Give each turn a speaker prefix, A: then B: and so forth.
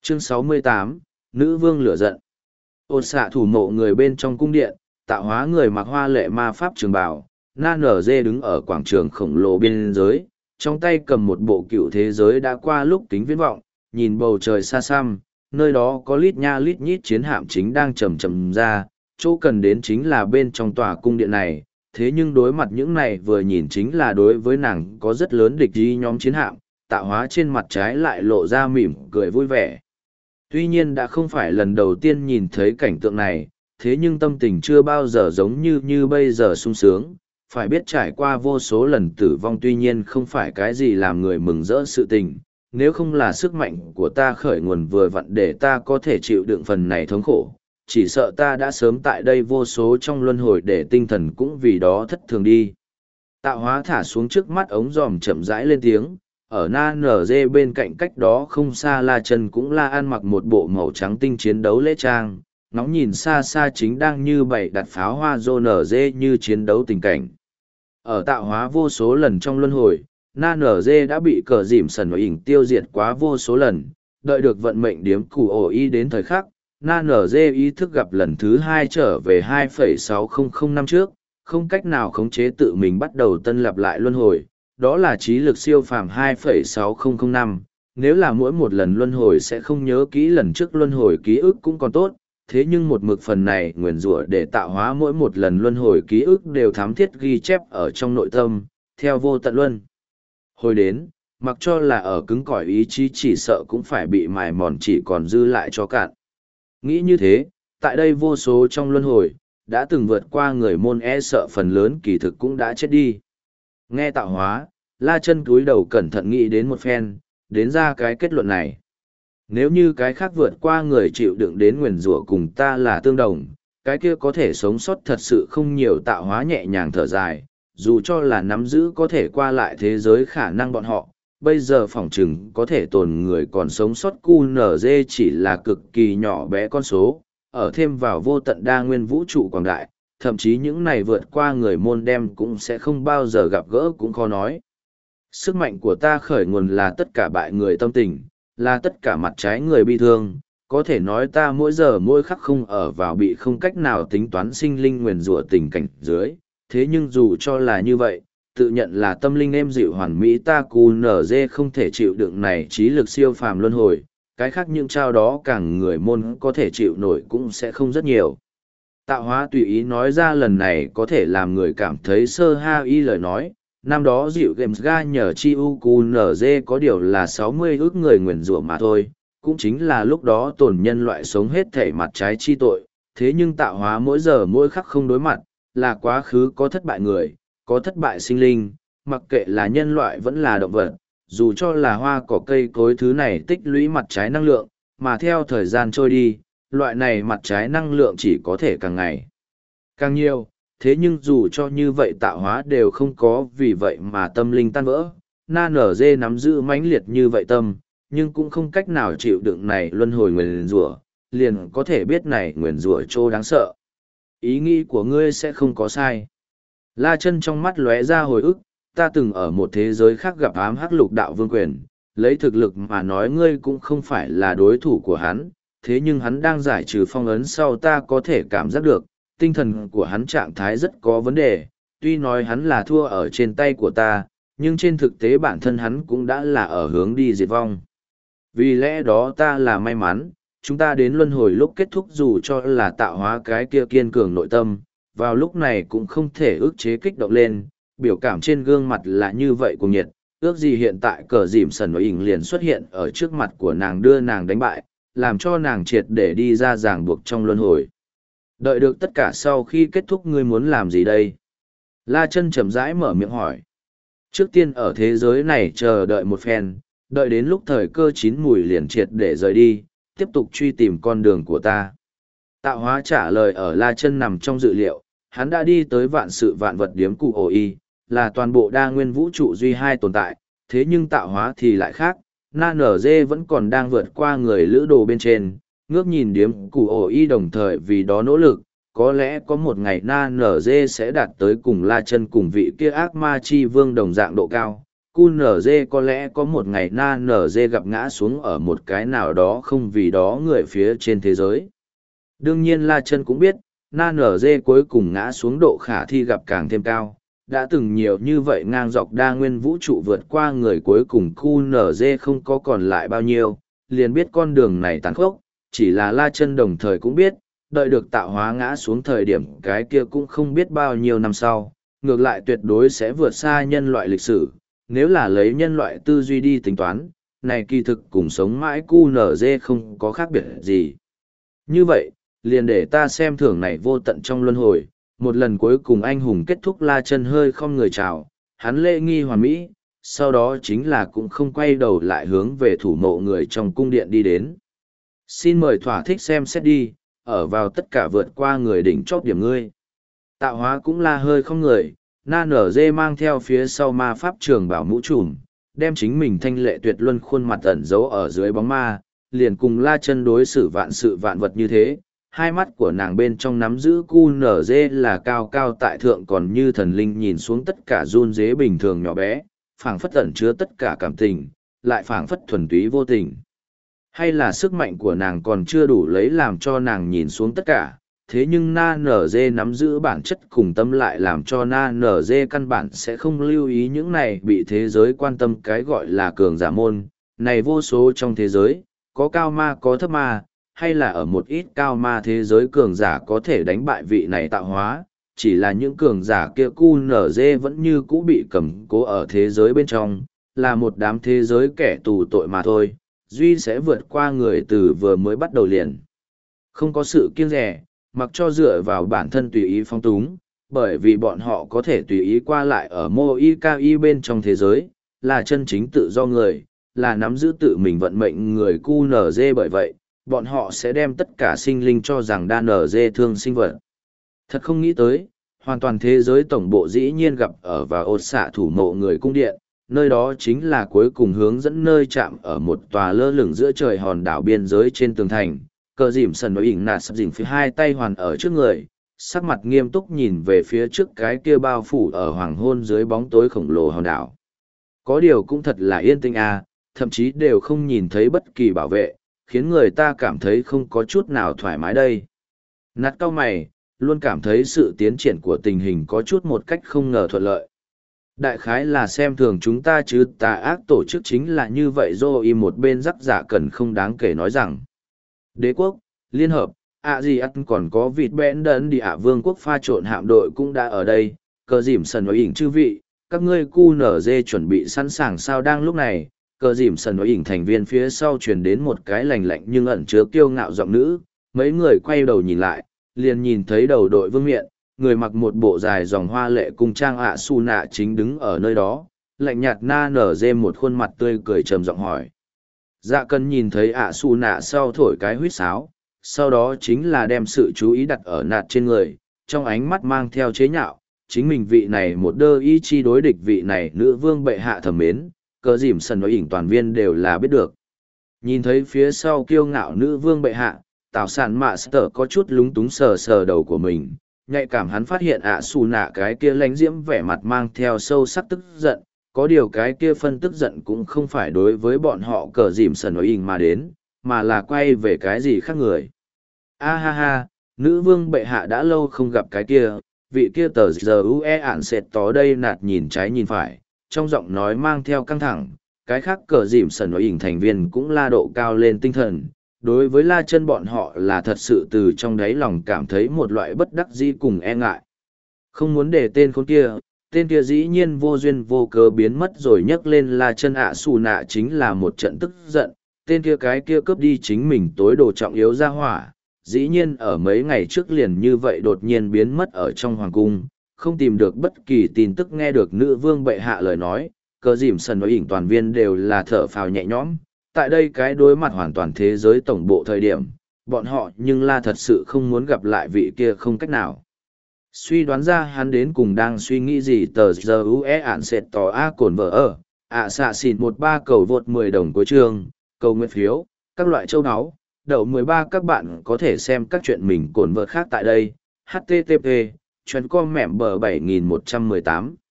A: Chương 68, Nữ vương lửa giận. Ôn xạ thủ mộ người bên trong cung điện, tạo hóa người mặc hoa lệ ma pháp trường bào, na nở dê đứng ở quảng trường khổng lồ biên giới, trong tay cầm một bộ cựu thế giới đã qua lúc kính viễn vọng, nhìn bầu trời xa xăm, nơi đó có lít nha lít nhít chiến hạm chính đang chầm chầm ra, chỗ cần đến chính là bên trong tòa cung điện này, thế nhưng đối mặt những này vừa nhìn chính là đối với nàng có rất lớn địch ý nhóm chiến hạm, tạo hóa trên mặt trái lại lộ ra mỉm cười vui vẻ. Tuy nhiên đã không phải lần đầu tiên nhìn thấy cảnh tượng này, thế nhưng tâm tình chưa bao giờ giống như bây giờ sung sướng, phải biết trải qua vô số lần tử vong tuy nhiên không phải cái gì làm người mừng rỡ sự tình, nếu không là sức mạnh của ta khởi nguồn vừa vặn để ta có thể chịu đựng phần này thống khổ, chỉ sợ ta đã sớm tại đây vô số trong luân hồi để tinh thần cũng vì đó thất thường đi. Tạo hóa thả xuống trước mắt ống giòm chậm rãi lên tiếng, ở na nở dê bên cạnh cách đó không xa La Chân cũng là ăn mặc một bộ màu trắng tinh chiến đấu lễ trang, ngóng nhìn xa xa chính đang như bày đặt pháo hoa rô nở dê như chiến đấu tình cảnh. Ở tạo hóa vô số lần trong luân hồi, na nở dê đã bị cờ dìm sần và ỉnh tiêu diệt quá vô số lần, đợi được vận mệnh điếm củ ổ y đến thời khắc, na nở dê ý thức gặp lần thứ hai trở về 2,6005 năm trước, không cách nào khống chế tự mình bắt đầu tân lập lại luân hồi, đó là trí lực siêu phàm 2,6005 năm. Nếu là mỗi một lần luân hồi sẽ không nhớ kỹ lần trước luân hồi ký ức cũng còn tốt, thế nhưng một mực phần này nguyền rủa để tạo hóa mỗi một lần luân hồi ký ức đều thám thiết ghi chép ở trong nội tâm, theo vô tận luân. Hồi đến, mặc cho là ở cứng cỏi ý chí chỉ sợ cũng phải bị mài mòn chỉ còn dư lại cho cạn. Nghĩ như thế, tại đây vô số trong luân hồi, đã từng vượt qua người môn e sợ phần lớn kỳ thực cũng đã chết đi. Nghe tạo hóa, La Chân cúi đầu cẩn thận nghĩ đến một phen, đến ra cái kết luận này. Nếu như cái khác vượt qua người chịu đựng đến nguyền rủa cùng ta là tương đồng, cái kia có thể sống sót thật sự không nhiều. Tạo hóa nhẹ nhàng thở dài, dù cho là nắm giữ có thể qua lại thế giới khả năng bọn họ, bây giờ phỏng chừng có thể tồn người còn sống sót QNZ chỉ là cực kỳ nhỏ bé con số, ở thêm vào vô tận đa nguyên vũ trụ quảng đại, thậm chí những này vượt qua người môn đem cũng sẽ không bao giờ gặp gỡ cũng khó nói. Sức mạnh của ta khởi nguồn là tất cả bại người tâm tình, là tất cả mặt trái người bi thương, có thể nói ta mỗi giờ mỗi khắc không ở vào bị không cách nào tính toán sinh linh nguyền rủa tình cảnh dưới, thế nhưng dù cho là như vậy, tự nhận là tâm linh êm dịu hoàn mỹ ta QNZ không thể chịu đựng này trí lực siêu phàm luân hồi, cái khác những trao đó càng người môn có thể chịu nổi cũng sẽ không rất nhiều. Tạo hóa tùy ý nói ra lần này có thể làm người cảm thấy sơ ha y lời nói, năm đó dịu games ga nhờ chi u QNZ có điều là 60 ước người nguyền rủa mà thôi, cũng chính là lúc đó tổn nhân loại sống hết thể mặt trái chi tội, thế nhưng tạo hóa mỗi giờ mỗi khắc không đối mặt, là quá khứ có thất bại người, có thất bại sinh linh, mặc kệ là nhân loại vẫn là động vật, dù cho là hoa cỏ cây cối thứ này tích lũy mặt trái năng lượng, mà theo thời gian trôi đi, loại này mặt trái năng lượng chỉ có thể càng ngày càng nhiều, thế nhưng dù cho như vậy tạo hóa đều không có vì vậy mà tâm linh tan vỡ, na nở dê nắm giữ mãnh liệt như vậy tâm, nhưng cũng không cách nào chịu đựng này luân hồi nguyền rủa, liền có thể biết này nguyền rủa trô đáng sợ. Ý nghĩ của ngươi sẽ không có sai. La Chân trong mắt lóe ra hồi ức, ta từng ở một thế giới khác gặp ám hắc lục đạo vương quyền, lấy thực lực mà nói ngươi cũng không phải là đối thủ của hắn, thế nhưng hắn đang giải trừ phong ấn sau ta có thể cảm giác được, tinh thần của hắn trạng thái rất có vấn đề, tuy nói hắn là thua ở trên tay của ta, nhưng trên thực tế bản thân hắn cũng đã là ở hướng đi diệt vong. Vì lẽ đó ta là may mắn, chúng ta đến luân hồi lúc kết thúc dù cho là tạo hóa cái kia kiên cường nội tâm, vào lúc này cũng không thể ức chế kích động lên, biểu cảm trên gương mặt là như vậy cùng nhiệt, ước gì hiện tại cờ dìm sần và ỉnh liền xuất hiện ở trước mặt của nàng đưa nàng đánh bại, làm cho nàng triệt để đi ra ràng buộc trong luân hồi. Đợi được tất cả sau khi kết thúc ngươi muốn làm gì đây? La Chân chậm rãi mở miệng hỏi. Trước tiên ở thế giới này chờ đợi một phen, đợi đến lúc thời cơ chín mùi liền triệt để rời đi, tiếp tục truy tìm con đường của ta. Tạo hóa trả lời ở La Chân nằm trong dự liệu, hắn đã đi tới vạn sự vạn vật điếm cụ ổ y, là toàn bộ đa nguyên vũ trụ duy hai tồn tại, thế nhưng tạo hóa thì lại khác, na nở dê vẫn còn đang vượt qua người lữ đồ bên trên, ngước nhìn điếm cụ ổ y đồng thời vì đó nỗ lực, có lẽ có một ngày na nở dê sẽ đạt tới cùng La Chân cùng vị kia ác ma chi vương đồng dạng độ cao, QNZ có lẽ có một ngày NZ gặp ngã xuống ở một cái nào đó không vì đó người phía trên thế giới. Đương nhiên La Chân cũng biết, NZ cuối cùng ngã xuống độ khả thi gặp càng thêm cao. Đã từng nhiều như vậy ngang dọc đa nguyên vũ trụ vượt qua người cuối cùng QNZ không có còn lại bao nhiêu, liền biết con đường này tàn khốc, chỉ là La Chân đồng thời cũng biết, đợi được tạo hóa ngã xuống thời điểm cái kia cũng không biết bao nhiêu năm sau, ngược lại tuyệt đối sẽ vượt xa nhân loại lịch sử, nếu là lấy nhân loại tư duy đi tính toán, này kỳ thực cùng sống mãi QNZ không có khác biệt gì. Như vậy, liền để ta xem thưởng này vô tận trong luân hồi, một lần cuối cùng anh hùng kết thúc La Chân hơi không người chào, hắn lễ nghi hoàn mỹ, sau đó chính là cũng không quay đầu lại hướng về thủ mộ người trong cung điện đi đến. Xin mời thỏa thích xem xét đi, ở vào tất cả vượt qua người đỉnh chóp điểm ngươi. Tạo hóa cũng là hơi không người, na nở dê mang theo phía sau ma pháp trường bảo mũ trùm, đem chính mình thanh lệ tuyệt luân khuôn mặt ẩn giấu ở dưới bóng ma, liền cùng La Chân đối xử vạn sự vạn vật như thế. Hai mắt của nàng bên trong nắm giữ QNZ là cao cao tại thượng còn như thần linh nhìn xuống tất cả run dế bình thường nhỏ bé, phảng phất ẩn chứa tất cả cảm tình, lại phảng phất thuần túy vô tình. Hay là sức mạnh của nàng còn chưa đủ lấy làm cho nàng nhìn xuống tất cả, thế nhưng na nở dê nắm giữ bản chất cùng tâm lại làm cho na nở dê căn bản sẽ không lưu ý những này bị thế giới quan tâm cái gọi là cường giả môn, này vô số trong thế giới, có cao ma có thấp ma, hay là ở một ít cao ma thế giới cường giả có thể đánh bại vị này tạo hóa, chỉ là những cường giả kia QNZ vẫn như cũ bị cầm cố ở thế giới bên trong, là một đám thế giới kẻ tù tội mà thôi, duy sẽ vượt qua người từ vừa mới bắt đầu liền. Không có sự kiêng rẻ, mặc cho dựa vào bản thân tùy ý phong túng, bởi vì bọn họ có thể tùy ý qua lại ở Moikai bên trong thế giới, là chân chính tự do người, là nắm giữ tự mình vận mệnh người QNZ bởi vậy, bọn họ sẽ đem tất cả sinh linh cho rằng đa nở dê thương sinh vật. Thật không nghĩ tới, hoàn toàn thế giới tổng bộ dĩ nhiên gặp ở và ột xạ thủ mộ người cung điện, nơi đó chính là cuối cùng hướng dẫn nơi chạm ở một tòa lơ lửng giữa trời hòn đảo biên giới trên tường thành. Cờ dìm sần nói ỉnh nạt sập dìm phía hai tay hoàn ở trước người, sắc mặt nghiêm túc nhìn về phía trước cái kia bao phủ ở hoàng hôn dưới bóng tối khổng lồ hòn đảo. Có điều cũng thật là yên tĩnh à, thậm chí đều không nhìn thấy bất kỳ bảo vệ, khiến người ta cảm thấy không có chút nào thoải mái đây. Nạt cao mày, luôn cảm thấy sự tiến triển của tình hình có chút một cách không ngờ thuận lợi. Đại khái là xem thường chúng ta chứ tà ác tổ chức chính là như vậy rồi một bên rắc giả cần không đáng kể nói rằng. Đế quốc, Liên Hợp, gì ăn còn có vịt bẽn đấn đi vương quốc pha trộn hạm đội cũng đã ở đây, cờ dìm sần nói ỉnh chư vị, các ngươi QNZ chuẩn bị sẵn sàng sao đang lúc này, cờ dìm sần nói ỉnh thành viên phía sau truyền đến một cái lành lạnh nhưng ẩn chứa kiêu ngạo giọng nữ, mấy người quay đầu nhìn lại, liền nhìn thấy đầu đội vương miện, người mặc một bộ dài dòng hoa lệ cung trang su nạ chính đứng ở nơi đó, lạnh nhạt na nở dê một khuôn mặt tươi cười trầm giọng hỏi. Dạ cần nhìn thấy su nạ sau thổi cái huýt sáo, sau đó chính là đem sự chú ý đặt ở nạt trên người, trong ánh mắt mang theo chế nhạo, chính mình vị này một đơ ý chi đối địch vị này nữ vương bệ hạ thầm mến, cờ dìm sần nói ỉnh toàn viên đều là biết được. Nhìn thấy phía sau kiêu ngạo nữ vương bệ hạ, tào sản mạ sở có chút lúng túng sờ sờ đầu của mình, nhạy cảm hắn phát hiện su nạ cái kia lánh diễm vẻ mặt mang theo sâu sắc tức giận, có điều cái kia phân tức giận cũng không phải đối với bọn họ cờ dìm sần nói ỉnh mà đến, mà là quay về cái gì khác người. A ha ha, nữ vương bệ hạ đã lâu không gặp cái kia, vị kia tờ giờ ue ản sệt tó đây nạt nhìn trái nhìn phải, trong giọng nói mang theo căng thẳng, cái khác cờ dìm sần nói ỉnh thành viên cũng la độ cao lên tinh thần. Đối với La Chân bọn họ là thật sự từ trong đáy lòng cảm thấy một loại bất đắc dĩ cùng e ngại. Không muốn để tên kia dĩ nhiên vô duyên vô cớ biến mất rồi nhấc lên La Chân su nạ chính là một trận tức giận, tên kia cái kia cướp đi chính mình tối đồ trọng yếu ra hỏa, dĩ nhiên ở mấy ngày trước liền như vậy đột nhiên biến mất ở trong hoàng cung, không tìm được bất kỳ tin tức nghe được nữ vương bệ hạ lời nói, cờ dìm sần nói ỉnh toàn viên đều là thở phào nhẹ nhõm. Tại đây cái đối mặt hoàn toàn thế giới tổng bộ thời điểm, bọn họ nhưng là thật sự không muốn gặp lại vị kia không cách nào. Suy đoán ra hắn đến cùng đang suy nghĩ gì tờ giờ ue ản sệt tỏ a cồn vợ ở, xạ xịn 13 cầu vượt 10 đồng cuối chương, cầu nguyện phiếu, các loại châu áo, đậu 13 các bạn có thể xem các chuyện mình cồn vợ khác tại đây, http, chuyên com mẹm bờ 7118.